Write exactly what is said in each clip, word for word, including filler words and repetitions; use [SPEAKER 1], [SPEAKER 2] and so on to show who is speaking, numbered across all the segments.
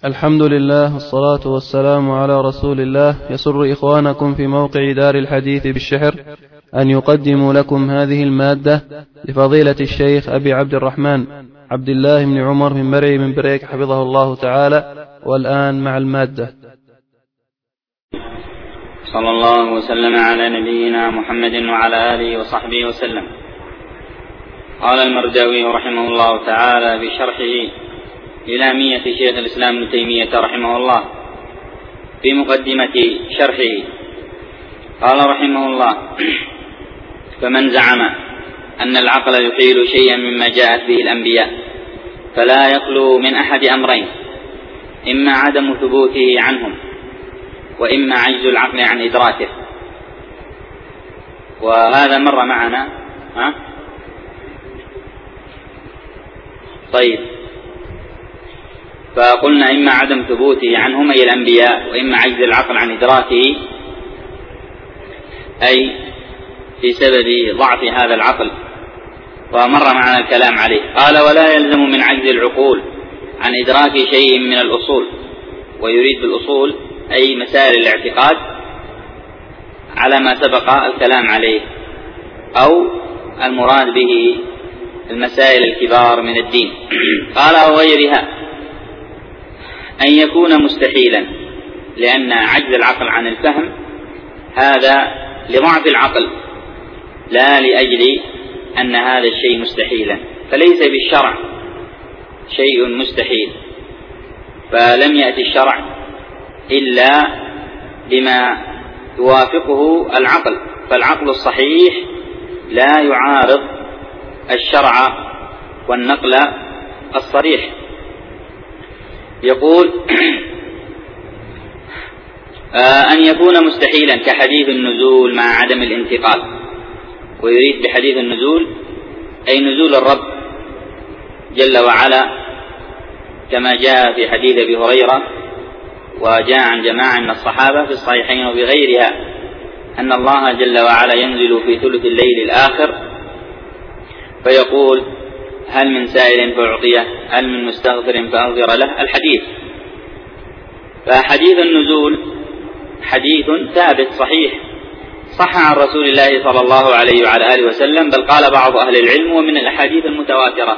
[SPEAKER 1] الحمد لله والصلاة والسلام على رسول الله. يسر إخوانكم في موقع دار الحديث بالشحر أن يقدموا لكم هذه المادة لفضيلة الشيخ أبي عبد الرحمن عبد الله بن عمر من مرعي من بريك حفظه الله تعالى. والآن مع المادة.
[SPEAKER 2] صلى الله وسلم على نبينا محمد وعلى آله وصحبه وسلم. قال المرداوي رحمه الله تعالى بشرحه إلى مية شيخ الإسلام ابن تيمية رحمه الله في مقدمة شرحه، قال رحمه الله: فمن زعم أن العقل يحيل شيئا مما جاءت به الأنبياء فلا يخلو من أحد أمرين: إما عدم ثبوته عنهم، وإما عجز العقل عن إدراكه. وهذا مر معنا. ها؟ طيب، فقلنا إما عدم ثبوته عنهم أي الأنبياء، وإما عجز العقل عن إدراكه أي في سبب ضعف هذا العقل، ومر معنا الكلام عليه. قال: ولا يلزم من عجز العقول عن إدراك شيء من الأصول، ويريد بالأصول أي مسائل الاعتقاد على ما سبق الكلام عليه، أو المراد به المسائل الكبار من الدين. قال: أو غيرها، أن يكون مستحيلا، لأن عجز العقل عن الفهم هذا لضعف العقل، لا لأجل أن هذا الشيء مستحيلا، فليس بالشرع شيء مستحيل، فلم يأتي الشرع إلا بما يوافقه العقل، فالعقل الصحيح لا يعارض الشرع والنقل الصريح. يقول: أن يكون مستحيلا كحديث النزول مع عدم الانتقال. ويريد بحديث النزول أي نزول الرب جل وعلا، كما جاء في حديث أبي هريرة وجاء عن جماعة من الصحابة في الصحيحين وبغيرها أن الله جل وعلا ينزل في ثلث الليل الآخر فيقول: هل من سائل فأعطيه، هل من مستغفر فأغفر له، الحديث. فحديث النزول حديث ثابت صحيح صح عن رسول الله صلى الله عليه وعلى آله وسلم، بل قال بعض أهل العلم ومن الأحاديث المتواترة.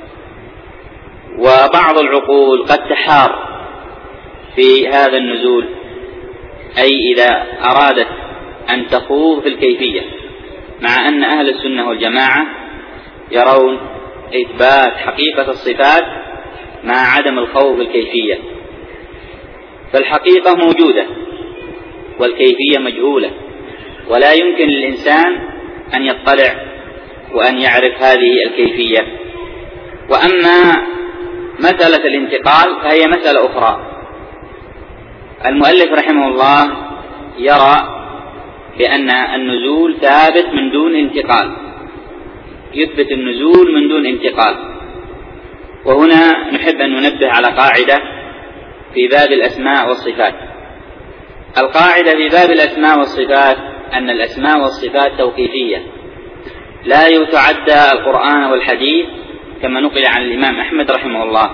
[SPEAKER 2] وبعض العقول قد تحار في هذا النزول، أي إذا أرادت أن تخوض في الكيفية، مع أن أهل السنة والجماعة يرون إثبات حقيقة الصفات مع عدم الخوض في الكيفية. فالحقيقة موجودة والكيفية مجهولة، ولا يمكن للإنسان أن يطلع وأن يعرف هذه الكيفية. وأما مسألة الانتقال فهي مسألة أخرى. المؤلف رحمه الله يرى بأن النزول ثابت من دون انتقال، يثبت النزول من دون انتقال. وهنا نحب أن ننبه على قاعدة في باب الأسماء والصفات. القاعدة في باب الأسماء والصفات أن الأسماء والصفات توقيفية، لا يتعدى القرآن والحديث كما نقل عن الإمام أحمد رحمه الله.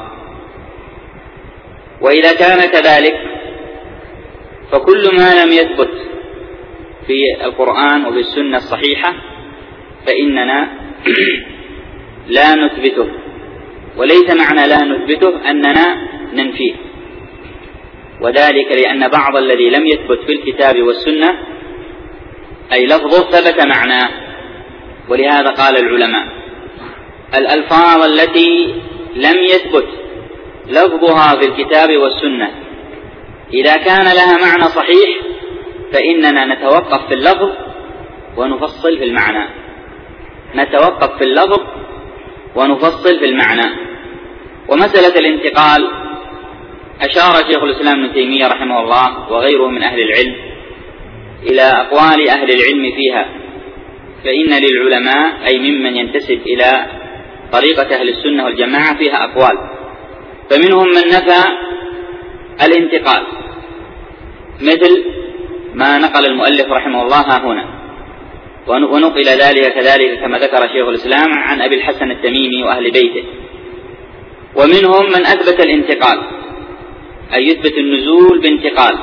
[SPEAKER 2] وإذا كان كذلك فكل ما لم يثبت في القرآن وفي السنة الصحيحة فإننا لا نثبته، وليس معنى لا نثبته أننا ننفيه، وذلك لأن بعض الذي لم يثبت في الكتاب والسنة أي لفظه ثبت معناه. ولهذا قال العلماء: الألفاظ التي لم يثبت لفظها في الكتاب والسنة إذا كان لها معنى صحيح فإننا نتوقف في اللفظ ونفصل في المعنى، نتوقف في اللفظ ونفصل في المعنى. ومسألة الانتقال أشار شيخ الإسلام ابن تيمية رحمه الله وغيره من أهل العلم إلى أقوال أهل العلم فيها، فإن للعلماء أي ممن ينتسب إلى طريقة أهل السنة والجماعة فيها أقوال، فمنهم من نفى الانتقال مثل ما نقل المؤلف رحمه الله ها هنا، ونقل ذلك كذلك كما ذكر شيخ الإسلام عن أبي الحسن التميمي وأهل بيته. ومنهم من أثبت الانتقال أي يثبت النزول بانتقال.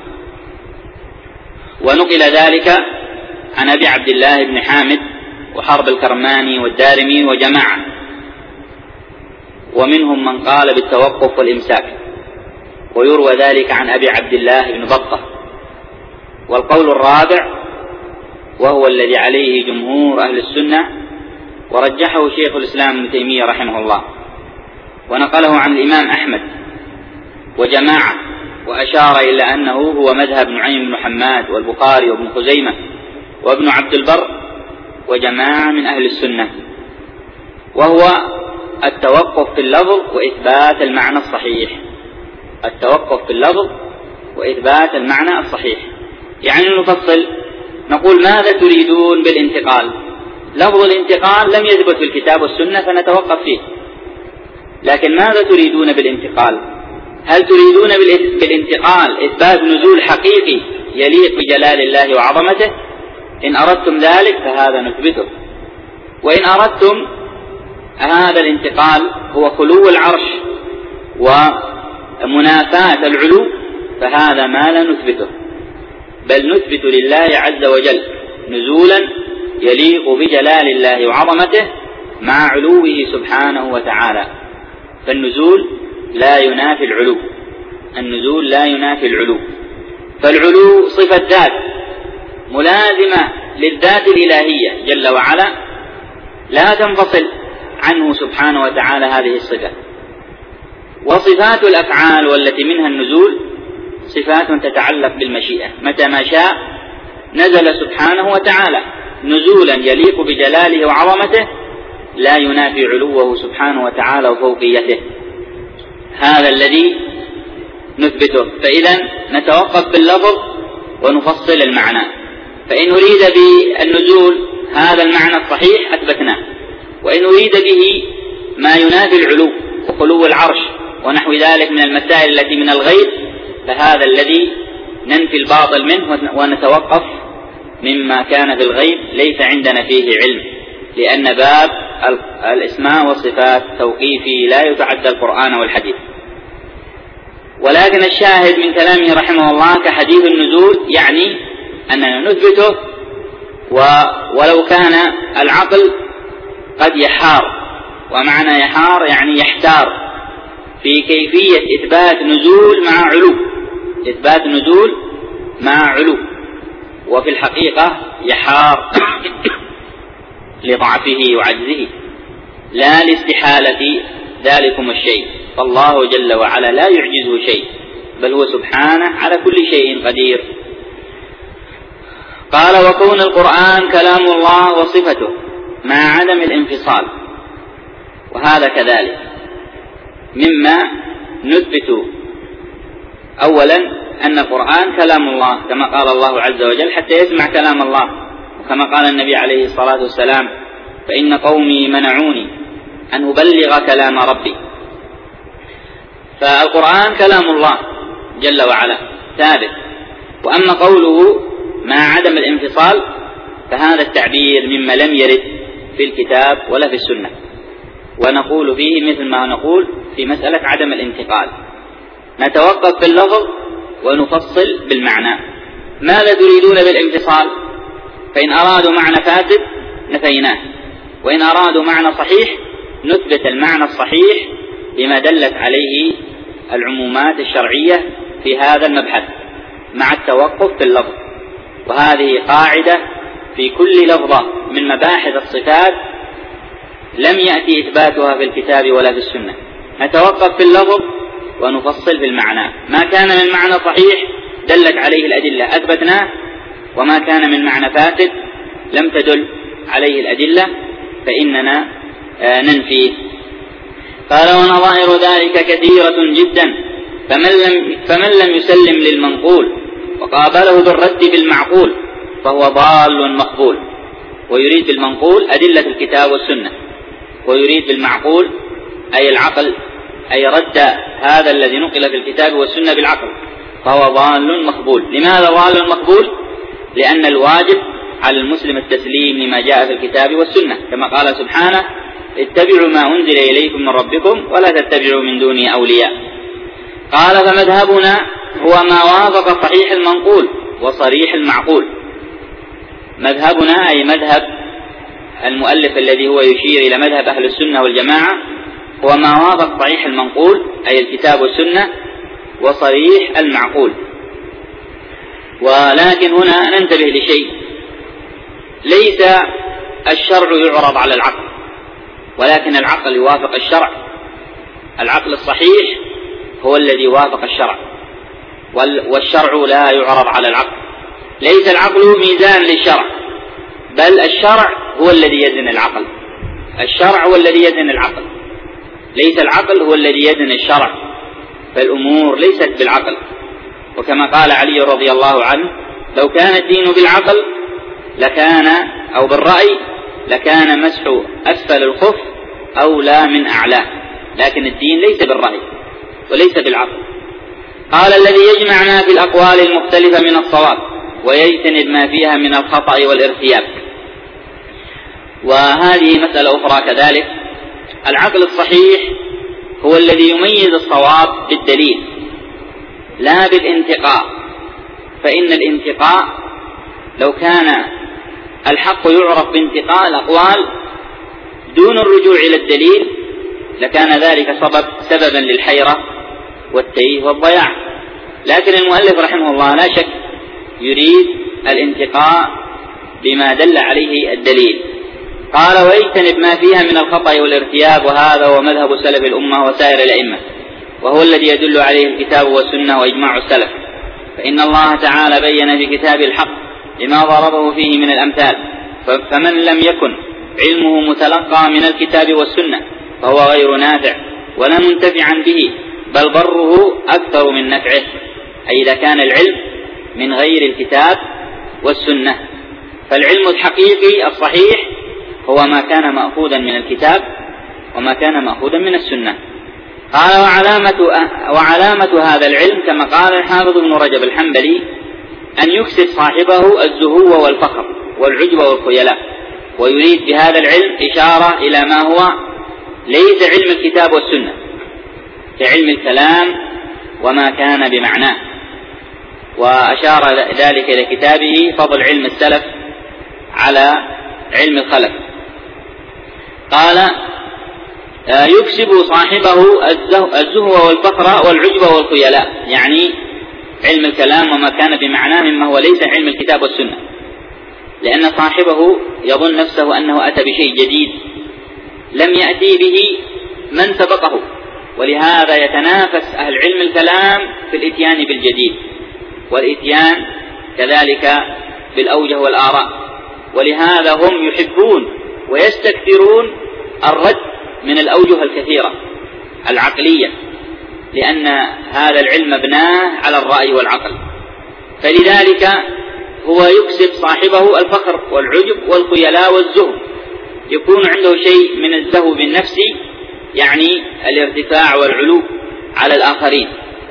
[SPEAKER 2] ونقل ذلك عن أبي عبد الله بن حامد وحرب الكرماني والدارمي وجماعة، ومنهم من قال بالتوقف والإمساك، ويروى ذلك عن أبي عبد الله بن بطة. والقول الرابع وهو الذي عليه جمهور أهل السنة ورجحه شيخ الإسلام ابن تيمية رحمه الله، ونقله عن الإمام أحمد وجماعة، وأشار إلى أنه هو مذهب نعيم بن حماد والبخاري وابن خزيمة وابن عبد البر وجماعة من أهل السنة، وهو التوقف في اللفظ وإثبات المعنى الصحيح. التوقف في اللفظ وإثبات المعنى الصحيح، يعني نفصل نقول ماذا تريدون بالانتقال؟ لفظ الانتقال لم يثبت في الكتاب والسنة فنتوقف فيه، لكن ماذا تريدون بالانتقال؟ هل تريدون بالانتقال إثبات نزول حقيقي يليق بجلال الله وعظمته؟ إن أردتم ذلك فهذا نثبته، وإن أردتم هذا الانتقال هو خلو العرش ومنافاة العلو فهذا ما لا نثبته، بل نثبت لله عز وجل نزولا يليق بجلال الله وعظمته مع علوه سبحانه وتعالى. فالنزول لا ينافي العلو، النزول لا ينافي العلو، فالعلو صفة ذات ملازمة للذات الإلهية جل وعلا لا تنفصل عنه سبحانه وتعالى هذه الصفة. وصفات الأفعال والتي منها النزول صفات تتعلق بالمشيئة، متى ما شاء نزل سبحانه وتعالى نزولا يليق بجلاله وعظمته لا ينافي علوه سبحانه وتعالى وفوقيته، هذا الذي نثبته. فإذا نتوقف باللفظ ونفصل المعنى، فإن أريد بالنزول هذا المعنى الصحيح أثبتناه، وإن أريد به ما ينافي العلو وخلو العرش ونحو ذلك من المسائل التي من الغيب فهذا الذي ننفي الباطل منه ونتوقف مما كان في الغيب ليس عندنا فيه علم، لأن باب الأسماء والصفات توقيفي لا يتعدى القرآن والحديث. ولكن الشاهد من كلامه رحمه الله كحديث النزول يعني أننا نثبته، ولو كان العقل قد يحار، ومعنى يحار يعني يحتار في كيفية إثبات نزول مع علو، إثبات نزول مع علو، وفي الحقيقة يحار لضعفه وعجزه لا لاستحالة ذلكم الشيء، فالله جل وعلا لا يعجزه شيء، بل هو سبحانه على كل شيء قدير. قال وكون القرآن كلام الله وصفته مع عدم الانفصال، وهذا كذلك مما نثبت أولا أن القرآن كلام الله كما قال الله عز وجل حتى يسمع كلام الله، وكما قال النبي عليه الصلاة والسلام فإن قومي منعوني أن أبلغ كلام ربي. فالقرآن كلام الله جل وعلا ثابت. وأما قوله مع عدم الانفصال فهذا التعبير مما لم يرد في الكتاب ولا في السنة، ونقول فيه مثل ما نقول في مسألة عدم الانتقال، نتوقف باللفظ ونفصل بالمعنى. ماذا تريدون بالانفصال؟ فإن أرادوا معنى فاسد نفيناه، وإن أرادوا معنى صحيح نثبت المعنى الصحيح بما دلت عليه العمومات الشرعية في هذا المبحث مع التوقف في اللفظ. وهذه قاعدة في كل لفظة من مباحث الصفات لم يأتي إثباتها في الكتاب ولا في السنة، نتوقف في اللفظ ونفصل في المعنى، ما كان من معنى صحيح دلت عليه الأدلة أثبتناه، وما كان من معنى فاسد لم تدل عليه الأدلة فإننا ننفيه. قال ونظائر ذلك كثيرة جدا، فمن لم, فمن لم يسلم للمنقول وقابله بالرد بالمعقول فهو ضال مقبول. ويريد بالمنقول أدلة الكتاب والسنة، ويريد بالمعقول أي العقل، أي رد هذا الذي نقل في الكتاب والسنة بالعقل، فهو ضال مقبول. لماذا ضال مقبول؟ لأن الواجب على المسلم التسليم لما جاء في الكتاب والسنة، كما قال سبحانه اتبعوا ما أنزل إليكم من ربكم ولا تتبعوا من دونه أولياء. قال فمذهبنا هو ما وافق صحيح المنقول وصريح المعقول. مذهبنا أي مذهب المؤلف الذي هو يشير إلى مذهب أهل السنة والجماعة هو ما وافق صحيح المنقول أي الكتاب والسنة وصريح المعقول. ولكن هنا ننتبه لشيء، ليس الشرع يعرض على العقل، ولكن العقل يوافق الشرع. العقل الصحيح هو الذي وافق الشرع، والشرع لا يعرض على العقل. ليس العقل ميزان للشرع، بل الشرع هو الذي يزن العقل. الشرع هو الذي يزن العقل، ليس العقل هو الذي يزن الشرع. فالأمور ليست بالعقل. وكما قال علي رضي الله عنه: لو كان الدين بالعقل لكان أو بالرأي لكان مسح أسفل الخف أولى من أعلاه، لكن الدين ليس بالرأي وليس بالعقل. قال: الذي يجمعنا في الأقوال المختلفة من الصواب ويجتنب ما فيها من الخطأ والارتياب. وهذه مسألة أخرى كذلك، العقل الصحيح هو الذي يميز الصواب بالدليل لا بالانتقاء. فإن الانتقاء لو كان الحق يعرف بانتقاء الأقوال دون الرجوع إلى الدليل لكان ذلك سبب سببا للحيرة والتيه والضياع. لكن المؤلف رحمه الله لا شك يريد الانتقاء بما دل عليه الدليل. قال: ويجتنب ما فيها من الخطأ والارتياب، وهذا هو مذهب سلف الأمة وسائر الأئمة، وهو الذي يدل عليه الكتاب والسنة وإجماع السلف. فإن الله تعالى بين في كتابه الحق لما ضربه فيه من الأمثال، فمن لم يكن علمه متلقى من الكتاب والسنة فهو غير نافع ولا منتفعا به، بل ضره أكثر من نفعه، أي إذا كان العلم من غير الكتاب والسنة. فالعلم الحقيقي الصحيح هو ما كان مأخوذا من الكتاب وما كان مأخوذا من السنة. قال: وعلامة, وعلامة هذا العلم كما قال الحافظ ابن رجب الحنبلي أن يكسب صاحبه الزهو والفخر والعجب والخيلاء. ويريد بهذا العلم إشارة إلى ما هو ليس علم الكتاب والسنة كعلم الكلام وما كان بمعناه. وأشار ذلك إلى كتابه فضل علم السلف على علم الخلف. قال: يكسب صاحبه الزهو والفخر والعجب والخيلاء، يعني علم الكلام وما كان بمعناه مما هو ليس علم الكتاب والسنة، لأن صاحبه يظن نفسه أنه أتى بشيء جديد لم يأتي به من سبقه، ولهذا يتنافس أهل علم الكلام في الإتيان بالجديد والإتيان كذلك بالأوجه والآراء. ولهذا هم يحبون ويستكثرون الرد من الأوجه الكثيرة العقلية، لأن هذا العلم مبناه على الرأي والعقل. فلذلك هو يكسب صاحبه الفخر والعجب والخيلاء والزهو، يكون عنده شيء من الزهو بالنفس، يعني الارتفاع والعلو على الآخرين،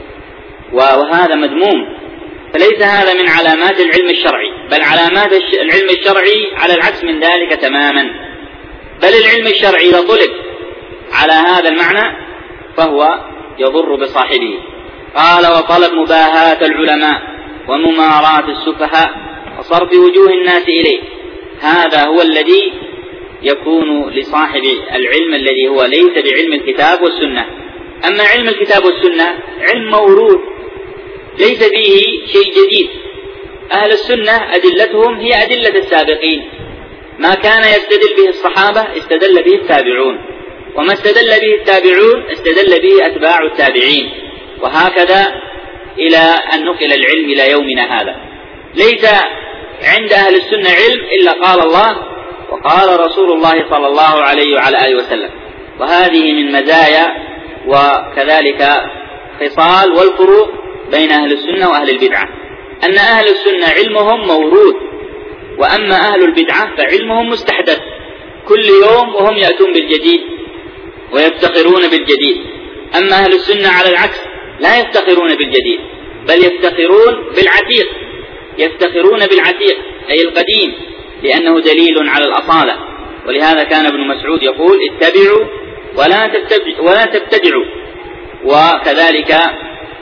[SPEAKER 2] وهذا مذموم. فليس هذا من علامات العلم الشرعي، بل علامات العلم الشرعي على العكس من ذلك تماما. بل العلم الشرعي إذا طلب على هذا المعنى فهو يضر بصاحبه. قال: وطلب مباهاة العلماء ومماراة السفهاء وصرف وجوه الناس إليه، هذا هو الذي يكون لصاحب العلم الذي هو ليس بعلم الكتاب والسنة. أما علم الكتاب والسنة علم موروث ليس فيه شيء جديد. أهل السنة أدلتهم هي أدلة السابقين، ما كان يستدل به الصحابة استدل به التابعون، وما استدل به التابعون استدل به أتباع التابعين، وهكذا إلى أن نقل العلم إلى يومنا هذا. ليس عند أهل السنة علم إلا قال الله وقال رسول الله صلى الله عليه وعلى آله وسلم. وهذه من مزايا وكذلك خصال والفروق بين أهل السنة وأهل البدعة، أن أهل السنة علمهم موروث، وأما أهل البدعة فعلمهم مستحدث كل يوم وهم يأتون بالجديد ويفتخرون بالجديد. أما أهل السنة على العكس لا يفتخرون بالجديد، بل يفتخرون بالعتيق، يفتخرون بالعتيق أي القديم، لأنه دليل على الأصالة. ولهذا كان ابن مسعود يقول: اتبعوا ولا تبتدعوا. ولا تبتدعوا. وكذلك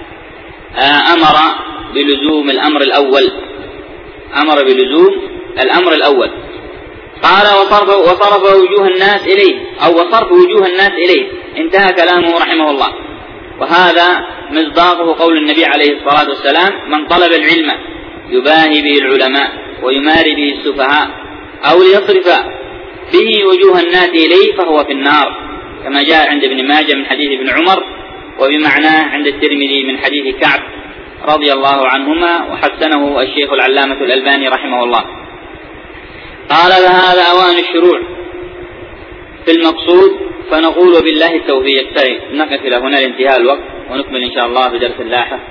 [SPEAKER 2] بلزوم الأمر الأول، أمر بلزوم الأمر الأول. قال وصرف, وصرف وجوه الناس إليه، أو وصرف وجوه الناس إليه، انتهى كلامه رحمه الله. وهذا مصداقه قول النبي عليه الصلاة والسلام: من طلب العلم يباهي به العلماء ويماري به السفهاء أو ليصرف به وجوه الناس إليه فهو في النار، كما جاء عند ابن ماجه من حديث ابن عمر، وبمعناه عند الترمذي من حديث كعب رضي الله عنهما، وحسنه الشيخ العلامة الألباني رحمه الله. قال فهذا أوان الشروع في المقصود، فنقول بالله التوفيق. طيب نقف إلى هنا لانتهاء الوقت، ونكمل إن شاء الله في درس اللاحق.